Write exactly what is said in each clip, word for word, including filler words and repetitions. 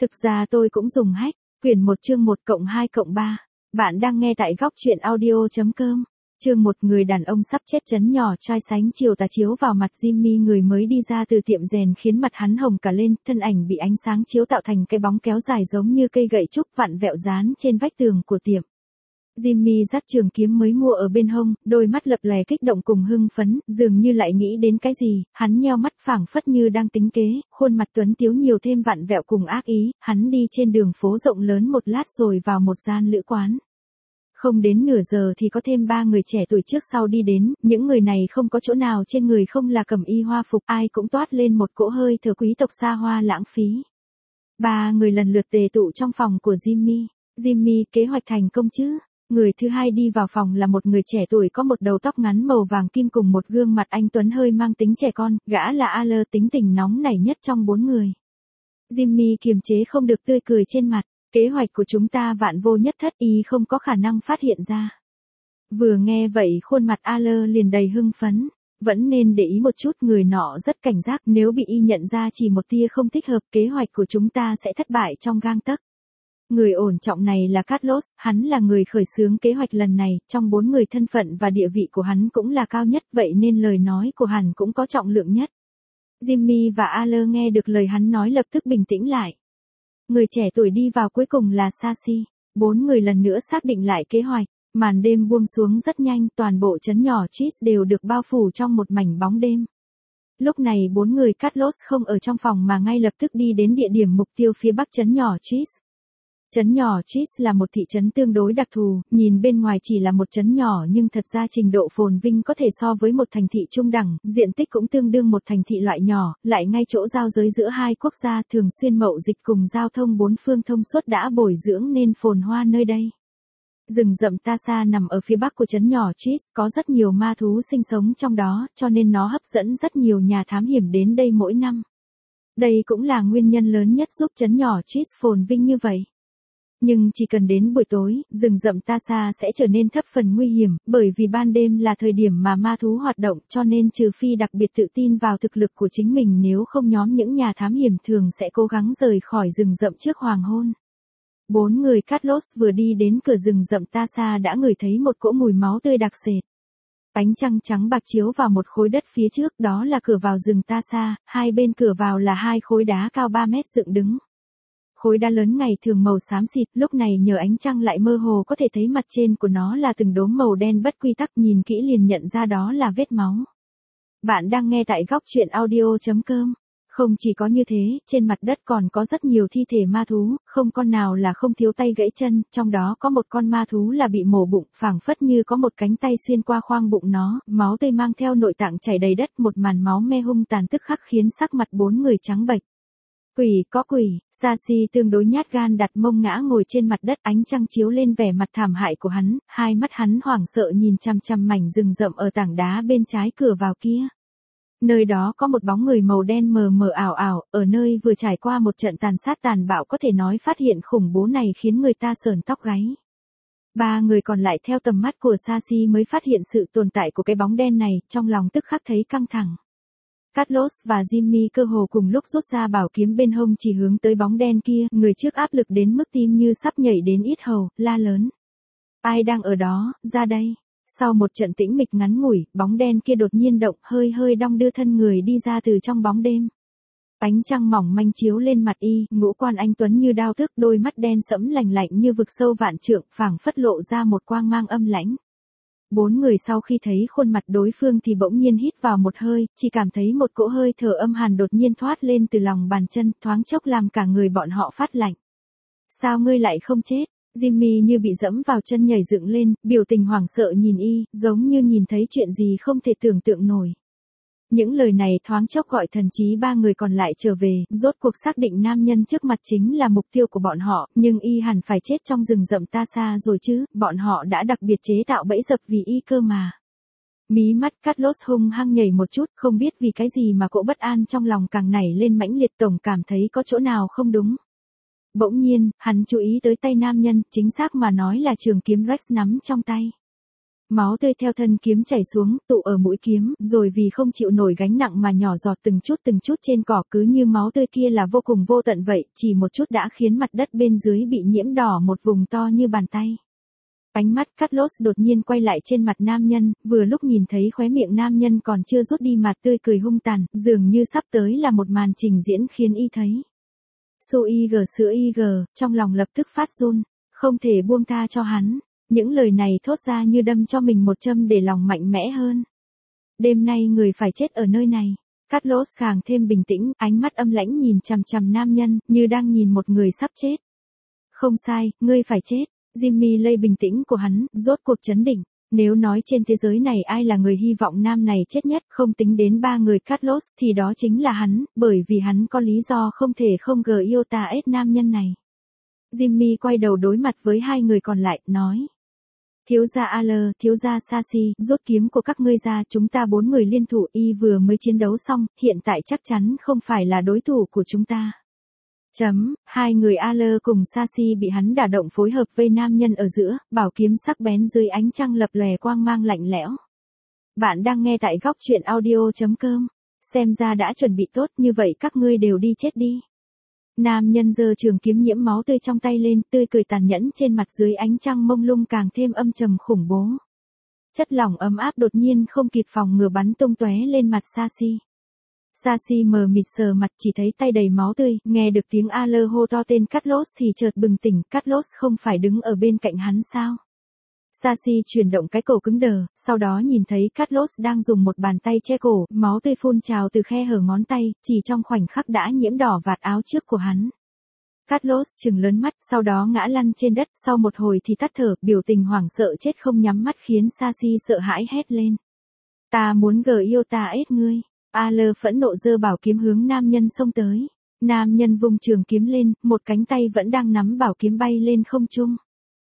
Thực ra tôi cũng dùng hack, quyển một chương một cộng hai cộng ba. Bạn đang nghe tại góc truyện audio chấm com. Chương một, người đàn ông sắp chết chấn nhỏ trai sánh chiều tà chiếu vào mặt Jimmy, người mới đi ra từ tiệm rèn khiến mặt hắn hồng cả lên, thân ảnh bị ánh sáng chiếu tạo thành cái bóng kéo dài giống như cây gậy trúc vặn vẹo dán trên vách tường của tiệm. Jimmy dắt trường kiếm mới mua ở bên hông, đôi mắt lập lòe kích động cùng hưng phấn, dường như lại nghĩ đến cái gì, hắn nheo mắt phảng phất như đang tính kế, khuôn mặt tuấn tiếu nhiều thêm vặn vẹo cùng ác ý, hắn đi trên đường phố rộng lớn một lát rồi vào một gian lữ quán. Không đến nửa giờ thì có thêm ba người trẻ tuổi trước sau đi đến, những người này không có chỗ nào trên người không là cẩm y hoa phục, ai cũng toát lên một cỗ hơi thở quý tộc xa hoa lãng phí. Ba người lần lượt tề tụ trong phòng của Jimmy. Jimmy, kế hoạch thành công chứ? Người thứ hai đi vào phòng là một người trẻ tuổi có một đầu tóc ngắn màu vàng kim cùng một gương mặt anh tuấn hơi mang tính trẻ con, gã là Al, tính tình nóng nảy nhất trong bốn người. Jimmy kiềm chế không được tươi cười trên mặt. Kế hoạch của chúng ta vạn vô nhất thất, y không có khả năng phát hiện ra. Vừa nghe vậy khuôn mặt Al liền đầy hưng phấn. Vẫn nên để ý một chút, người nọ rất cảnh giác, nếu bị y nhận ra chỉ một tia không thích hợp, kế hoạch của chúng ta sẽ thất bại trong gang tấc. Người ổn trọng này là Carlos, hắn là người khởi xướng kế hoạch lần này, trong bốn người thân phận và địa vị của hắn cũng là cao nhất, vậy nên lời nói của hắn cũng có trọng lượng nhất. Jimmy và Al nghe được lời hắn nói lập tức bình tĩnh lại. Người trẻ tuổi đi vào cuối cùng là Sashi. Bốn người lần nữa xác định lại kế hoạch. Màn đêm buông xuống rất nhanh, toàn bộ trấn nhỏ Cheese đều được bao phủ trong một mảnh bóng đêm. Lúc này bốn người Carlos không ở trong phòng mà ngay lập tức đi đến địa điểm mục tiêu phía bắc trấn nhỏ Cheese. Trấn nhỏ Cheese là một thị trấn tương đối đặc thù, nhìn bên ngoài chỉ là một trấn nhỏ nhưng thật ra trình độ phồn vinh có thể so với một thành thị trung đẳng, diện tích cũng tương đương một thành thị loại nhỏ, lại ngay chỗ giao giới giữa hai quốc gia, thường xuyên mậu dịch cùng giao thông bốn phương thông suốt đã bồi dưỡng nên phồn hoa nơi đây. Rừng rậm Tasa nằm ở phía bắc của trấn nhỏ Cheese, có rất nhiều ma thú sinh sống trong đó, cho nên nó hấp dẫn rất nhiều nhà thám hiểm đến đây mỗi năm. Đây cũng là nguyên nhân lớn nhất giúp trấn nhỏ Cheese phồn vinh như vậy. Nhưng chỉ cần đến buổi tối, rừng rậm Tasa sẽ trở nên thấp phần nguy hiểm, bởi vì ban đêm là thời điểm mà ma thú hoạt động, cho nên trừ phi đặc biệt tự tin vào thực lực của chính mình, nếu không nhóm những nhà thám hiểm thường sẽ cố gắng rời khỏi rừng rậm trước hoàng hôn. Bốn người Carlos vừa đi đến cửa rừng rậm Tasa đã ngửi thấy một cỗ mùi máu tươi đặc sệt. Ánh trăng trắng bạc chiếu vào một khối đất phía trước, đó là cửa vào rừng Tasa, hai bên cửa vào là hai khối đá cao ba mét dựng đứng. Khối đá lớn ngày thường màu xám xịt, lúc này nhờ ánh trăng lại mơ hồ có thể thấy mặt trên của nó là từng đốm màu đen bất quy tắc, nhìn kỹ liền nhận ra đó là vết máu. Bạn đang nghe tại góc truyện audio chấm com. Không chỉ có như thế, trên mặt đất còn có rất nhiều thi thể ma thú, không con nào là không thiếu tay gãy chân, trong đó có một con ma thú là bị mổ bụng, phảng phất như có một cánh tay xuyên qua khoang bụng nó, máu tươi mang theo nội tạng chảy đầy đất, một màn máu me hung tàn tức khắc khiến sắc mặt bốn người trắng bệch. Quỷ, có quỷ. Sashi tương đối nhát gan đặt mông ngã ngồi trên mặt đất, ánh trăng chiếu lên vẻ mặt thảm hại của hắn, hai mắt hắn hoảng sợ nhìn chằm chằm mảnh rừng rậm ở tảng đá bên trái cửa vào kia. Nơi đó có một bóng người màu đen mờ mờ ảo ảo, ở nơi vừa trải qua một trận tàn sát tàn bạo, có thể nói phát hiện khủng bố này khiến người ta sởn tóc gáy. Ba người còn lại theo tầm mắt của Sashi mới phát hiện sự tồn tại của cái bóng đen này, trong lòng tức khắc thấy căng thẳng. Carlos và Jimmy cơ hồ cùng lúc rút ra bảo kiếm bên hông chỉ hướng tới bóng đen kia, người trước áp lực đến mức tim như sắp nhảy đến yết hầu, la lớn. Ai đang ở đó, ra đây. Sau một trận tĩnh mịch ngắn ngủi, bóng đen kia đột nhiên động, hơi hơi đong đưa thân người đi ra từ trong bóng đêm. Ánh trăng mỏng manh chiếu lên mặt y, ngũ quan anh tuấn như đao thức, đôi mắt đen sẫm lạnh lạnh như vực sâu vạn trượng, phảng phất lộ ra một quang mang âm lãnh. Bốn người sau khi thấy khuôn mặt đối phương thì bỗng nhiên hít vào một hơi, chỉ cảm thấy một cỗ hơi thở âm hàn đột nhiên thoát lên từ lòng bàn chân, thoáng chốc làm cả người bọn họ phát lạnh. Sao ngươi lại không chết? Jimmy như bị dẫm vào chân nhảy dựng lên, biểu tình hoảng sợ nhìn y, giống như nhìn thấy chuyện gì không thể tưởng tượng nổi. Những lời này thoáng chốc gọi thần trí ba người còn lại trở về, rốt cuộc xác định nam nhân trước mặt chính là mục tiêu của bọn họ, nhưng y hẳn phải chết trong rừng rậm Tasa rồi chứ, bọn họ đã đặc biệt chế tạo bẫy dập vì y cơ mà. Mí mắt Carlos hung hăng nhảy một chút, không biết vì cái gì mà cỗ bất an trong lòng càng nảy lên mãnh liệt, tổng cảm thấy có chỗ nào không đúng. Bỗng nhiên, hắn chú ý tới tay nam nhân, chính xác mà nói là trường kiếm Rex nắm trong tay. Máu tươi theo thân kiếm chảy xuống, tụ ở mũi kiếm, rồi vì không chịu nổi gánh nặng mà nhỏ giọt từng chút từng chút trên cỏ, cứ như máu tươi kia là vô cùng vô tận vậy, chỉ một chút đã khiến mặt đất bên dưới bị nhiễm đỏ một vùng to như bàn tay. Ánh mắt Carlos đột nhiên quay lại trên mặt nam nhân, vừa lúc nhìn thấy khóe miệng nam nhân còn chưa rút đi mặt tươi cười hung tàn, dường như sắp tới là một màn trình diễn khiến y thấy. Su y gờ sữa y gờ, trong lòng lập tức phát run, không thể buông tha cho hắn. Những lời này thốt ra như đâm cho mình một châm để lòng mạnh mẽ hơn. Đêm nay người phải chết ở nơi này. Carlos càng thêm bình tĩnh, ánh mắt âm lãnh nhìn chằm chằm nam nhân, như đang nhìn một người sắp chết. Không sai, ngươi phải chết. Jimmy lây bình tĩnh của hắn, rốt cuộc chấn định. Nếu nói trên thế giới này ai là người hy vọng nam này chết nhất, không tính đến ba người Carlos, thì đó chính là hắn, bởi vì hắn có lý do không thể không gờ yêu ta ết nam nhân này. Jimmy quay đầu đối mặt với hai người còn lại, nói. Thiếu gia Al, thiếu gia Sashi, rút kiếm của các ngươi ra, chúng ta bốn người liên thủ, y vừa mới chiến đấu xong, hiện tại chắc chắn không phải là đối thủ của chúng ta. Chấm, hai người Al cùng Sashi bị hắn đả động phối hợp với nam nhân ở giữa, bảo kiếm sắc bén dưới ánh trăng lập lòe quang mang lạnh lẽo. Bạn đang nghe tại góc truyện audio chấm com, xem ra đã chuẩn bị tốt, như vậy các ngươi đều đi chết đi. Nam nhân giơ trường kiếm nhiễm máu tươi trong tay lên, tươi cười tàn nhẫn trên mặt dưới ánh trăng mông lung càng thêm âm trầm khủng bố. Chất lỏng ấm áp đột nhiên không kịp phòng ngừa bắn tung tóe lên mặt Sashi. Sashi mờ mịt sờ mặt chỉ thấy tay đầy máu tươi, nghe được tiếng Al hô to tên Carlos thì chợt bừng tỉnh, Carlos không phải đứng ở bên cạnh hắn sao? Sashi chuyển động cái cổ cứng đờ, sau đó nhìn thấy Carlos đang dùng một bàn tay che cổ, máu tươi phun trào từ khe hở ngón tay, chỉ trong khoảnh khắc đã nhiễm đỏ vạt áo trước của hắn. Carlos trừng lớn mắt, sau đó ngã lăn trên đất, sau một hồi thì tắt thở, biểu tình hoảng sợ chết không nhắm mắt khiến Sashi sợ hãi hét lên. Ta muốn gờ yêu ta ết ngươi. Al phẫn nộ giơ bảo kiếm hướng nam nhân xông tới. Nam nhân vung trường kiếm lên, một cánh tay vẫn đang nắm bảo kiếm bay lên không trung.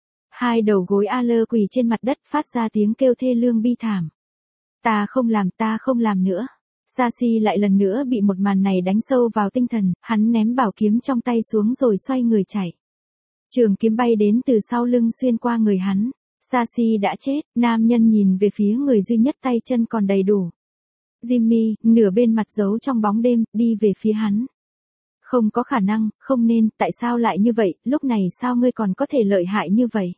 Hai đầu gối Al quỳ trên mặt đất phát ra tiếng kêu thê lương bi thảm. Ta không làm, ta không làm nữa. Sashi lại lần nữa bị một màn này đánh sâu vào tinh thần, hắn ném bảo kiếm trong tay xuống rồi xoay người chạy. Trường kiếm bay đến từ sau lưng xuyên qua người hắn. Sashi đã chết, nam nhân nhìn về phía người duy nhất tay chân còn đầy đủ. Jimmy, nửa bên mặt giấu trong bóng đêm, đi về phía hắn. Không có khả năng, không nên, tại sao lại như vậy, lúc này sao ngươi còn có thể lợi hại như vậy?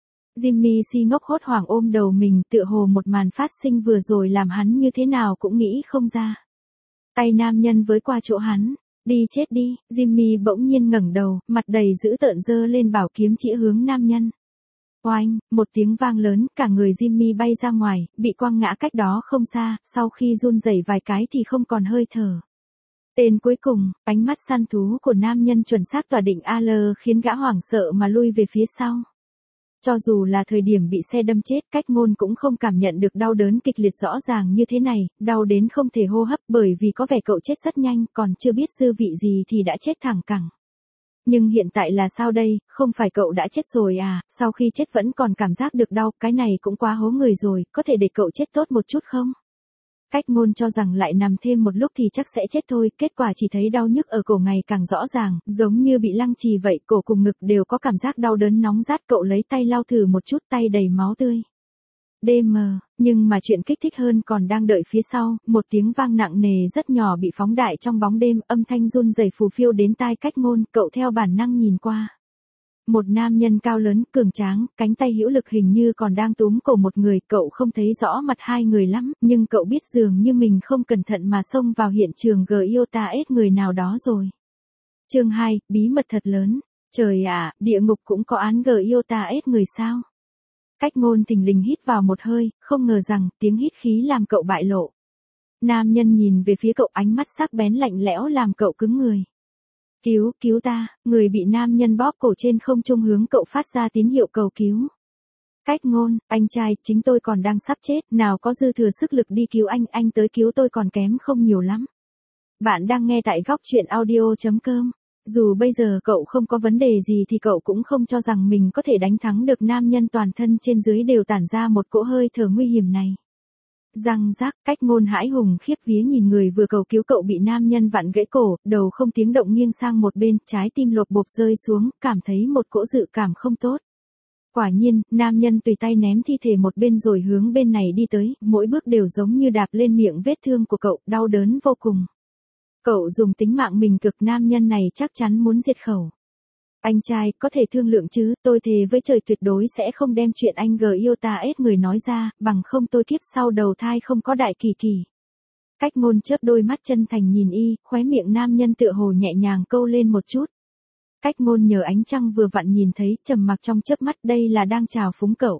Jimmy si ngốc hốt hoảng ôm đầu mình, tựa hồ một màn phát sinh vừa rồi làm hắn như thế nào cũng nghĩ không ra. Tay nam nhân với qua chỗ hắn, đi chết đi, Jimmy bỗng nhiên ngẩng đầu, mặt đầy dữ tợn giơ lên bảo kiếm chỉ hướng nam nhân. Oanh, một tiếng vang lớn, cả người Jimmy bay ra ngoài, bị quăng ngã cách đó không xa, sau khi run rẩy vài cái thì không còn hơi thở. Tên cuối cùng, ánh mắt săn thú của nam nhân chuẩn xác tỏa định Al khiến gã hoảng sợ mà lui về phía sau. Cho dù là thời điểm bị xe đâm chết, Cách Ngôn cũng không cảm nhận được đau đớn kịch liệt rõ ràng như thế này, đau đến không thể hô hấp bởi vì có vẻ cậu chết rất nhanh, còn chưa biết dư vị gì thì đã chết thẳng cẳng. Nhưng hiện tại là sao đây, không phải cậu đã chết rồi à, sau khi chết vẫn còn cảm giác được đau, cái này cũng quá hố người rồi, có thể để cậu chết tốt một chút không? Cách Ngôn cho rằng lại nằm thêm một lúc thì chắc sẽ chết thôi, kết quả chỉ thấy đau nhức ở cổ ngày càng rõ ràng, giống như bị lăng trì vậy, cổ cùng ngực đều có cảm giác đau đớn nóng rát, cậu lấy tay lau thử một chút, tay đầy máu tươi. đê em, nhưng mà chuyện kích thích hơn còn đang đợi phía sau, một tiếng vang nặng nề rất nhỏ bị phóng đại trong bóng đêm, âm thanh run rẩy phù phiêu đến tai Cách Ngôn, cậu theo bản năng nhìn qua. Một nam nhân cao lớn, cường tráng, cánh tay hữu lực hình như còn đang túm cổ một người, cậu không thấy rõ mặt hai người lắm, nhưng cậu biết dường như mình không cẩn thận mà xông vào hiện trường gờ yêu ta ết người nào đó rồi. Chương hai, bí mật thật lớn. Trời ạ, địa ngục cũng có án gờ yêu ta ết người sao? Cách Ngôn thình lình hít vào một hơi, không ngờ rằng tiếng hít khí làm cậu bại lộ. Nam nhân nhìn về phía cậu, ánh mắt sắc bén lạnh lẽo làm cậu cứng người. Cứu, cứu ta, người bị nam nhân bóp cổ trên không trung hướng cậu phát ra tín hiệu cầu cứu. Cách Ngôn, anh trai, chính tôi còn đang sắp chết, nào có dư thừa sức lực đi cứu anh, anh tới cứu tôi còn kém không nhiều lắm. Bạn đang nghe tại góc truyện audio chấm com. Dù bây giờ cậu không có vấn đề gì thì cậu cũng không cho rằng mình có thể đánh thắng được nam nhân toàn thân trên dưới đều tản ra một cỗ hơi thở nguy hiểm này. Răng rác, Cách Ngôn hãi hùng khiếp vía nhìn người vừa cầu cứu cậu bị nam nhân vặn gãy cổ, đầu không tiếng động nghiêng sang một bên, trái tim lột bộp rơi xuống, cảm thấy một cỗ dự cảm không tốt. Quả nhiên, nam nhân tùy tay ném thi thể một bên rồi hướng bên này đi tới, mỗi bước đều giống như đạp lên miệng vết thương của cậu, đau đớn vô cùng. Cậu dùng tính mạng mình cực, nam nhân này chắc chắn muốn diệt khẩu. Anh trai, có thể thương lượng chứ, tôi thề với trời tuyệt đối sẽ không đem chuyện anh gờ yêu ta ết người nói ra, bằng không tôi kiếp sau đầu thai không có đại kỳ kỳ. Cách Ngôn chớp đôi mắt chân thành nhìn y, khóe miệng nam nhân tựa hồ nhẹ nhàng câu lên một chút. Cách Ngôn nhờ ánh trăng vừa vặn nhìn thấy, trầm mặc trong chớp mắt, đây là đang chào phúng cậu.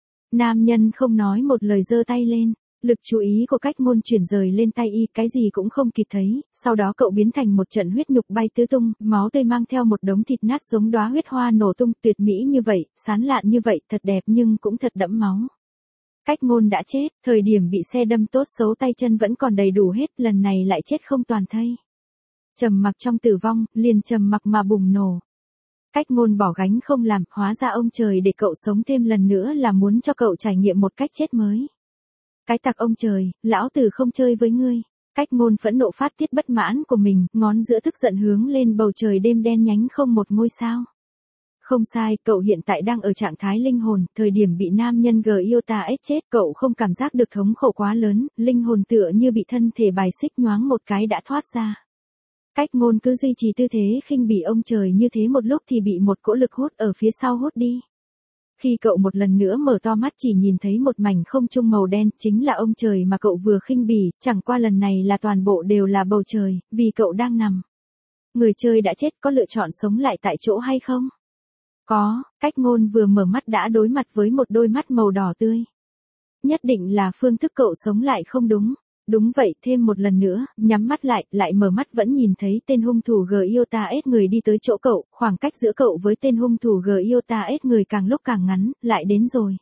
Nam nhân không nói một lời giơ tay lên. Lực chú ý của Cách Ngôn chuyển rời lên tay y, cái gì cũng không kịp thấy, sau đó cậu biến thành một trận huyết nhục bay tứ tung, máu tươi mang theo một đống thịt nát giống đóa huyết hoa nổ tung, tuyệt mỹ như vậy, sán lạn như vậy, thật đẹp nhưng cũng thật đẫm máu. Cách Ngôn đã chết, thời điểm bị xe đâm tốt xấu tay chân vẫn còn đầy đủ hết, lần này lại chết không toàn thây. Trầm mặc trong tử vong, liền trầm mặc mà bùng nổ. Cách Ngôn bỏ gánh không làm, hóa ra ông trời để cậu sống thêm lần nữa là muốn cho cậu trải nghiệm một cách chết mới. Cái tặc ông trời, lão tử không chơi với ngươi. Cách Ngôn phẫn nộ phát tiết bất mãn của mình, ngón giữa tức giận hướng lên bầu trời đêm đen nhánh không một ngôi sao. Không sai, cậu hiện tại đang ở trạng thái linh hồn, thời điểm bị nam nhân gờ yêu ta ết chết, cậu không cảm giác được thống khổ quá lớn, linh hồn tựa như bị thân thể bài xích nhoáng một cái đã thoát ra. Cách Ngôn cứ duy trì tư thế khinh bỉ ông trời như thế một lúc thì bị một cỗ lực hút ở phía sau hút đi. Khi cậu một lần nữa mở to mắt chỉ nhìn thấy một mảnh không trung màu đen, chính là ông trời mà cậu vừa khinh bỉ, chẳng qua lần này là toàn bộ đều là bầu trời, vì cậu đang nằm. Người chơi đã chết, có lựa chọn sống lại tại chỗ hay không? Có, Cách Ngôn vừa mở mắt đã đối mặt với một đôi mắt màu đỏ tươi. Nhất định là phương thức cậu sống lại không đúng. Đúng vậy, thêm một lần nữa, nhắm mắt lại, lại mở mắt vẫn nhìn thấy tên hung thủ G Iota S người đi tới chỗ cậu, khoảng cách giữa cậu với tên hung thủ G Iota S người càng lúc càng ngắn, lại đến rồi.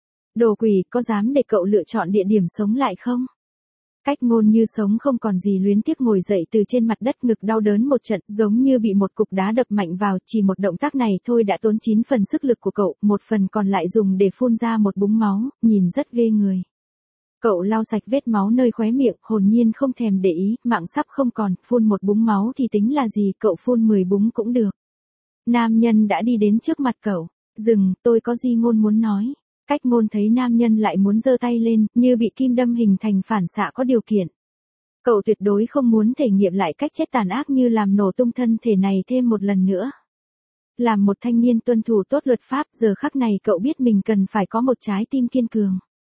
Đồ quỷ, có dám để cậu lựa chọn địa điểm sống lại không? Cách Ngôn như sống không còn gì luyến tiếc ngồi dậy từ trên mặt đất, ngực đau đớn một trận, giống như bị một cục đá đập mạnh vào, chỉ một động tác này thôi đã tốn chín phần sức lực của cậu, một phần còn lại dùng để phun ra một búng máu, nhìn rất ghê người. Cậu lau sạch vết máu nơi khóe miệng, hồn nhiên không thèm để ý, mạng sắp không còn, phun một búng máu thì tính là gì, cậu phun mười búng cũng được. Nam nhân đã đi đến trước mặt cậu. Dừng, tôi có gì ngôn muốn nói. Cách Ngôn thấy nam nhân lại muốn giơ tay lên, như bị kim đâm hình thành phản xạ có điều kiện. Cậu tuyệt đối không muốn thể nghiệm lại cách chết tàn ác như làm nổ tung thân thể này thêm một lần nữa. Làm một thanh niên tuân thủ tốt luật pháp, giờ khắc này cậu biết mình cần phải có một trái tim kiên cường.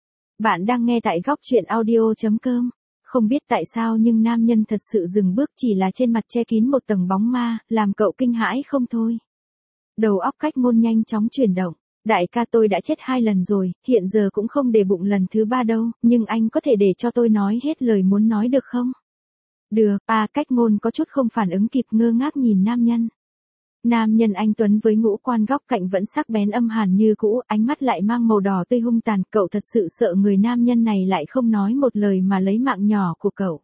Bạn đang nghe tại góc truyện audio chấm com. Không biết tại sao nhưng nam nhân thật sự dừng bước, chỉ là trên mặt che kín một tầng bóng ma, làm cậu kinh hãi không thôi. Đầu óc Cách Ngôn nhanh chóng chuyển động. Đại ca, tôi đã chết hai lần rồi, hiện giờ cũng không để bụng lần thứ ba đâu, nhưng anh có thể để cho tôi nói hết lời muốn nói được không? Được, à, Cách Ngôn có chút không phản ứng kịp, ngơ ngác nhìn nam nhân. Nam nhân anh tuấn với ngũ quan góc cạnh vẫn sắc bén âm hàn như cũ, ánh mắt lại mang màu đỏ tươi hung tàn, cậu thật sự sợ người nam nhân này lại không nói một lời mà lấy mạng nhỏ của cậu.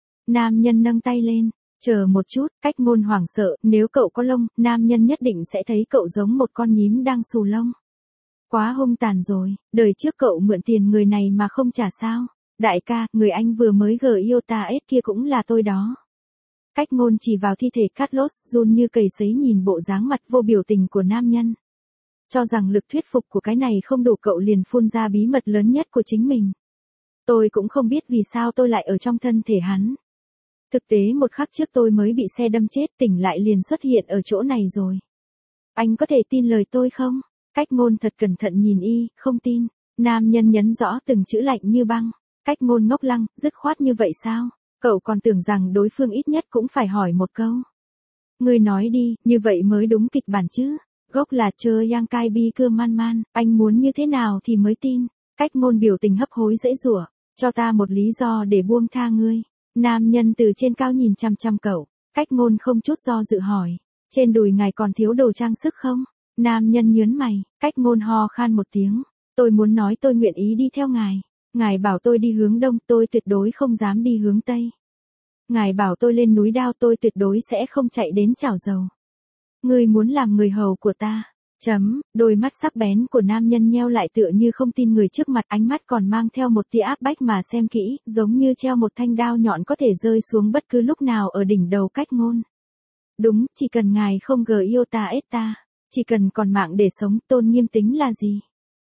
Nam nhân nâng tay lên, chờ một chút, Cách Ngôn hoảng sợ, nếu cậu có lông, nam nhân nhất định sẽ thấy cậu giống một con nhím đang xù lông. Quá hung tàn rồi, đời trước cậu mượn tiền người này mà không trả sao? Đại ca, người anh vừa mới gờ yêu ta ết kia cũng là tôi đó. Cách Ngôn chỉ vào thi thể Carlos, run như cầy sấy nhìn bộ dáng mặt vô biểu tình của nam nhân. Cho rằng lực thuyết phục của cái này không đủ, cậu liền phun ra bí mật lớn nhất của chính mình. Tôi cũng không biết vì sao tôi lại ở trong thân thể hắn. Thực tế một khắc trước tôi mới bị xe đâm chết, tỉnh lại liền xuất hiện ở chỗ này rồi. Anh có thể tin lời tôi không? Cách Ngôn thật cẩn thận nhìn y, không tin. Nam nhân nhấn rõ từng chữ lạnh như băng. Cách Ngôn ngốc lăng, dứt khoát như vậy sao? Cậu còn tưởng rằng đối phương ít nhất cũng phải hỏi một câu. Ngươi nói đi, như vậy mới đúng kịch bản chứ. Gốc là chơ yang cai bi cưa man man, anh muốn như thế nào thì mới tin. Cách Ngôn biểu tình hấp hối dễ dụa, cho ta một lý do để buông tha ngươi. Nam nhân từ trên cao nhìn chăm chăm cậu. Cách Ngôn không chút do dự hỏi, trên đùi ngài còn thiếu đồ trang sức không? Nam nhân nhớn mày. Cách Ngôn ho khan một tiếng, tôi muốn nói tôi nguyện ý đi theo ngài. Ngài bảo tôi đi hướng đông, tôi tuyệt đối không dám đi hướng tây. Ngài bảo tôi lên núi Đao, tôi tuyệt đối sẽ không chạy đến chảo dầu. Ngươi muốn làm người hầu của ta. Chấm, đôi mắt sắc bén của nam nhân nheo lại tựa như không tin người trước mặt, ánh mắt còn mang theo một tia áp bách mà xem kỹ, giống như treo một thanh đao nhọn có thể rơi xuống bất cứ lúc nào ở đỉnh đầu Cách Ngôn. Đúng, chỉ cần ngài không gờ yêu ta ết ta. Chỉ cần còn mạng để sống, tôn nghiêm tính là gì?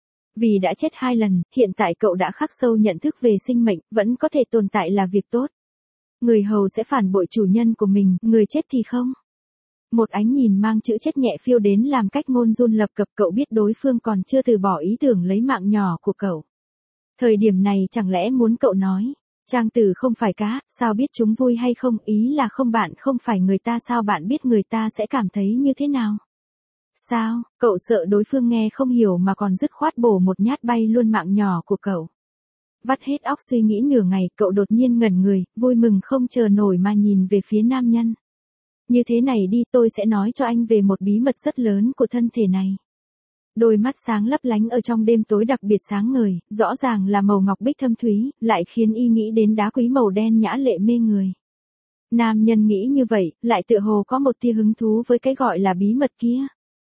Vì đã chết hai lần, hiện tại cậu đã khắc sâu nhận thức về sinh mệnh, vẫn có thể tồn tại là việc tốt. Người hầu sẽ phản bội chủ nhân của mình, người chết thì không. Một ánh nhìn mang chữ chết nhẹ phiêu đến làm Cách Ngôn run lập cập, cậu biết đối phương còn chưa từ bỏ ý tưởng lấy mạng nhỏ của cậu. Thời điểm này chẳng lẽ muốn cậu nói, Trang Tử không phải cá, sao biết chúng vui hay không, ý là không bạn không phải người ta, sao bạn biết người ta sẽ cảm thấy như thế nào? Sao, cậu sợ đối phương nghe không hiểu mà còn dứt khoát bổ một nhát bay luôn mạng nhỏ của cậu. Vắt hết óc suy nghĩ nửa ngày, cậu đột nhiên ngẩn người, vui mừng không chờ nổi mà nhìn về phía nam nhân. Như thế này đi, tôi sẽ nói cho anh về một bí mật rất lớn của thân thể này. Đôi mắt sáng lấp lánh ở trong đêm tối đặc biệt sáng ngời, rõ ràng là màu ngọc bích thâm thúy, lại khiến y nghĩ đến đá quý màu đen nhã lệ mê người. Nam nhân nghĩ như vậy, lại tựa hồ có một tia hứng thú với cái gọi là bí mật kia.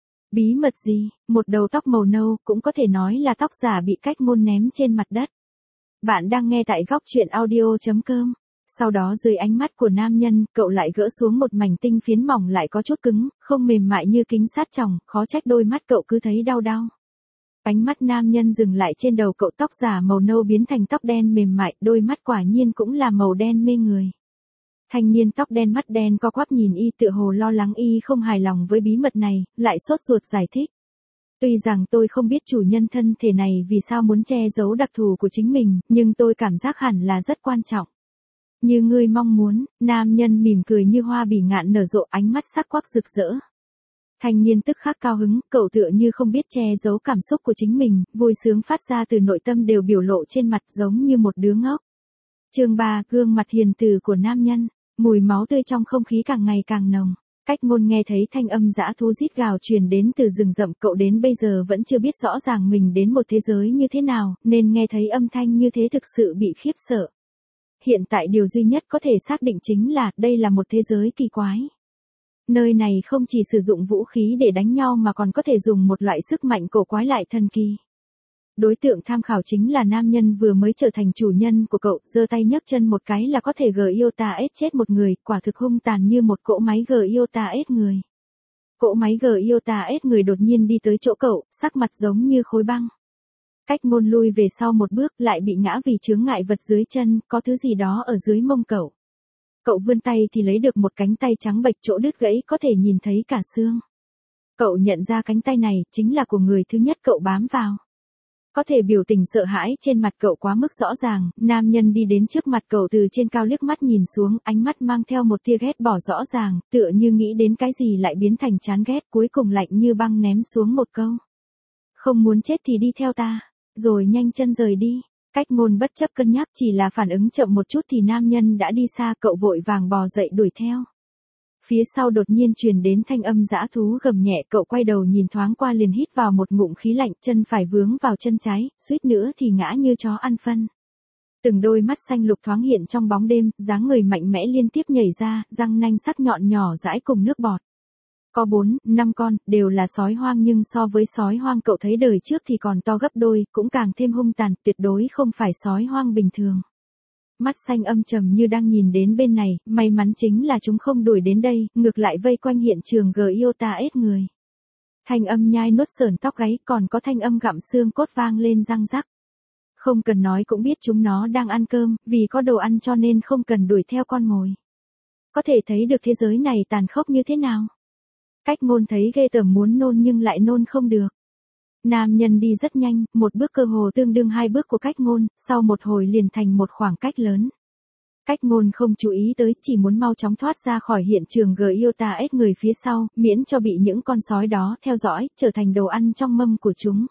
Bí mật gì? Một đầu tóc màu nâu, cũng có thể nói là tóc giả bị Cách Ngôn ném trên mặt đất. Bạn đang nghe tại góc truyện audio chấm com. Sau đó dưới ánh mắt của nam nhân, cậu lại gỡ xuống một mảnh tinh phiến mỏng lại có chút cứng, không mềm mại như kính sát tròng, khó trách đôi mắt cậu cứ thấy đau đau. Ánh mắt nam nhân dừng lại trên đầu cậu, tóc giả màu nâu biến thành tóc đen mềm mại, đôi mắt quả nhiên cũng là màu đen mê người. Thanh niên tóc đen mắt đen co quắp nhìn y, tựa hồ lo lắng y không hài lòng với bí mật này, lại sốt ruột giải thích. Tuy rằng tôi không biết chủ nhân thân thể này vì sao muốn che giấu đặc thù của chính mình, nhưng tôi cảm giác hẳn là rất quan trọng. Như ngươi mong muốn, nam nhân mỉm cười như hoa bỉ ngạn nở rộ, ánh mắt sắc quắc rực rỡ. Thanh niên tức khắc cao hứng, cậu tựa như không biết che giấu cảm xúc của chính mình, vui sướng phát ra từ nội tâm đều biểu lộ trên mặt giống như một đứa ngốc. Chương ba, gương mặt hiền từ của nam nhân, mùi máu tươi trong không khí càng ngày càng nồng. Cách Ngôn nghe thấy thanh âm dã thú rít gào truyền đến từ rừng rậm, cậu đến bây giờ vẫn chưa biết rõ ràng mình đến một thế giới như thế nào, nên nghe thấy âm thanh như thế thực sự bị khiếp sợ. Hiện tại điều duy nhất có thể xác định chính là đây là một thế giới kỳ quái. Nơi này không chỉ sử dụng vũ khí để đánh nhau mà còn có thể dùng một loại sức mạnh cổ quái lại thần kỳ. Đối tượng tham khảo chính là nam nhân vừa mới trở thành chủ nhân của cậu, giơ tay nhấc chân một cái là có thể Gyota-S chết một người, quả thực hung tàn như một cỗ máy Gyota-S người. Cỗ máy Gyota-S người đột nhiên đi tới chỗ cậu, sắc mặt giống như khối băng. Cách Ngôn lui về sau một bước, lại bị ngã vì chướng ngại vật dưới chân, có thứ gì đó ở dưới mông cậu. Cậu vươn tay thì lấy được một cánh tay trắng bệch, chỗ đứt gãy có thể nhìn thấy cả xương. Cậu nhận ra cánh tay này chính là của người thứ nhất cậu bám vào. Có thể biểu tình sợ hãi trên mặt cậu quá mức rõ ràng, nam nhân đi đến trước mặt cậu từ trên cao liếc mắt nhìn xuống, ánh mắt mang theo một tia ghét bỏ rõ ràng, tựa như nghĩ đến cái gì lại biến thành chán ghét, cuối cùng lạnh như băng ném xuống một câu. Không muốn chết thì đi theo ta, rồi nhanh chân rời đi. Cách Ngôn bất chấp cân nhắc, chỉ là phản ứng chậm một chút thì nam nhân đã đi xa, cậu vội vàng bò dậy đuổi theo. Phía sau đột nhiên truyền đến thanh âm dã thú gầm nhẹ, cậu quay đầu nhìn thoáng qua liền hít vào một ngụm khí lạnh, chân phải vướng vào chân trái, suýt nữa thì ngã như chó ăn phân. Từng đôi mắt xanh lục thoáng hiện trong bóng đêm, dáng người mạnh mẽ liên tiếp nhảy ra, răng nanh sắc nhọn nhỏ dãi cùng nước bọt. Có bốn, năm con, đều là sói hoang nhưng so với sói hoang cậu thấy đời trước thì còn to gấp đôi, cũng càng thêm hung tàn, tuyệt đối không phải sói hoang bình thường. Mắt xanh âm trầm như đang nhìn đến bên này, may mắn chính là chúng không đuổi đến đây, ngược lại vây quanh hiện trường Gyota-S người. Thanh âm nhai nuốt sởn tóc gáy, còn có thanh âm gặm xương cốt vang lên răng rắc. Không cần nói cũng biết chúng nó đang ăn cơm, vì có đồ ăn cho nên không cần đuổi theo con mồi. Có thể thấy được thế giới này tàn khốc như thế nào. Cách Ngôn thấy ghê tởm muốn nôn nhưng lại nôn không được. Nam nhân đi rất nhanh, một bước cơ hồ tương đương hai bước của Cách Ngôn, sau một hồi liền thành một khoảng cách lớn. Cách Ngôn không chú ý tới, chỉ muốn mau chóng thoát ra khỏi hiện trường Gyota-S người phía sau, miễn cho bị những con sói đó theo dõi, trở thành đồ ăn trong mâm của chúng.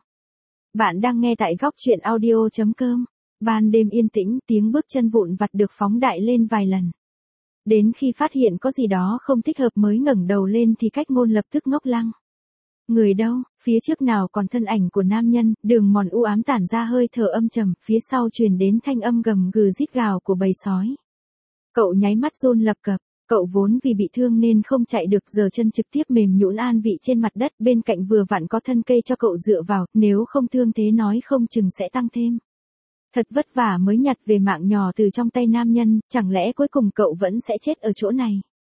Bạn đang nghe tại góc truyện audio chấm com. Ban đêm yên tĩnh, tiếng bước chân vụn vặt được phóng đại lên vài lần. Đến khi phát hiện có gì đó không thích hợp mới ngẩng đầu lên thì Cách Ngôn lập tức ngốc lăng. Người đâu, phía trước nào còn thân ảnh của nam nhân, đường mòn u ám tản ra hơi thở âm trầm, phía sau truyền đến thanh âm gầm gừ rít gào của bầy sói. Cậu nháy mắt run lập cập, cậu vốn vì bị thương nên không chạy được, giờ chân trực tiếp mềm nhũn an vị trên mặt đất, bên cạnh vừa vặn có thân cây cho cậu dựa vào, nếu không thương thế nói không chừng sẽ tăng thêm. Thật vất vả mới nhặt về mạng nhỏ từ trong tay nam nhân, chẳng lẽ cuối cùng cậu vẫn sẽ chết ở chỗ này.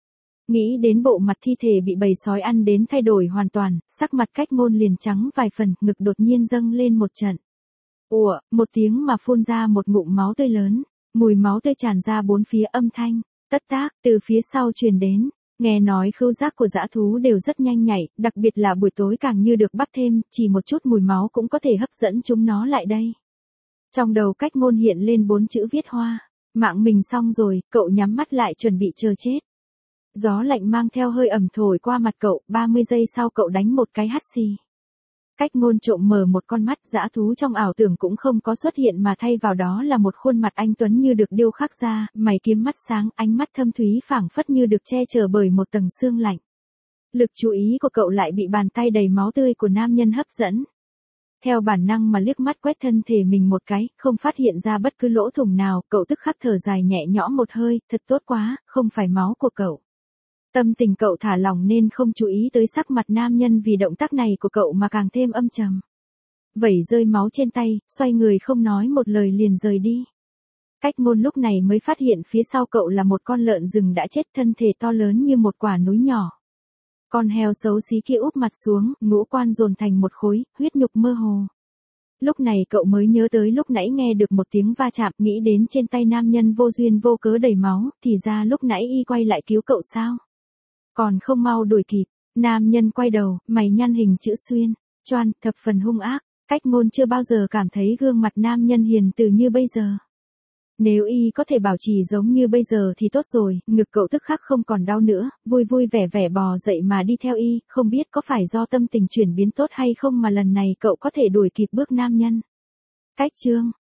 Nghĩ đến bộ mặt thi thể bị bầy sói ăn đến thay đổi hoàn toàn, sắc mặt Cách Ngôn liền trắng vài phần, ngực đột nhiên dâng lên một trận. Ủa, một tiếng mà phun ra một ngụm máu tươi lớn, mùi máu tươi tràn ra bốn phía, âm thanh tất tác từ phía sau truyền đến. Nghe nói khứu giác của dã thú đều rất nhanh nhạy, đặc biệt là buổi tối càng như được bắt thêm, chỉ một chút mùi máu cũng có thể hấp dẫn chúng nó lại đây. Trong đầu Cách Ngôn hiện lên bốn chữ viết hoa, mạng mình xong rồi, cậu nhắm mắt lại chuẩn bị chờ chết. Gió lạnh mang theo hơi ẩm thổi qua mặt cậu, ba mươi giây sau cậu đánh một cái hắt xì. Cách Ngôn trộm mở một con mắt, dã thú trong ảo tưởng cũng không có xuất hiện mà thay vào đó là một khuôn mặt anh tuấn như được điêu khắc ra, mày kiếm mắt sáng, ánh mắt thâm thúy phảng phất như được che chở bởi một tầng sương lạnh. Lực chú ý của cậu lại bị bàn tay đầy máu tươi của nam nhân hấp dẫn. Theo bản năng mà liếc mắt quét thân thể mình một cái, không phát hiện ra bất cứ lỗ thủng nào, cậu tức khắc thở dài nhẹ nhõm một hơi, thật tốt quá, không phải máu của cậu. Tâm tình cậu thả lỏng nên không chú ý tới sắc mặt nam nhân vì động tác này của cậu mà càng thêm âm trầm. Vẩy rơi máu trên tay, xoay người không nói một lời liền rời đi. Cách Ngôn lúc này mới phát hiện phía sau cậu là một con lợn rừng đã chết, thân thể to lớn như một quả núi nhỏ. Con heo xấu xí kia úp mặt xuống, ngũ quan dồn thành một khối, huyết nhục mơ hồ. Lúc này cậu mới nhớ tới lúc nãy nghe được một tiếng va chạm, nghĩ đến trên tay nam nhân vô duyên vô cớ đầy máu, thì ra lúc nãy y quay lại cứu cậu sao? Còn không mau đuổi kịp, nam nhân quay đầu, mày nhăn hình chữ xuyên, choan, thập phần hung ác. Cách Ngôn chưa bao giờ cảm thấy gương mặt nam nhân hiền từ như bây giờ. Nếu y có thể bảo trì giống như bây giờ thì tốt rồi, ngực cậu tức khắc không còn đau nữa, vui vui vẻ vẻ bò dậy mà đi theo y, không biết có phải do tâm tình chuyển biến tốt hay không mà lần này cậu có thể đuổi kịp bước nam nhân. Cách chương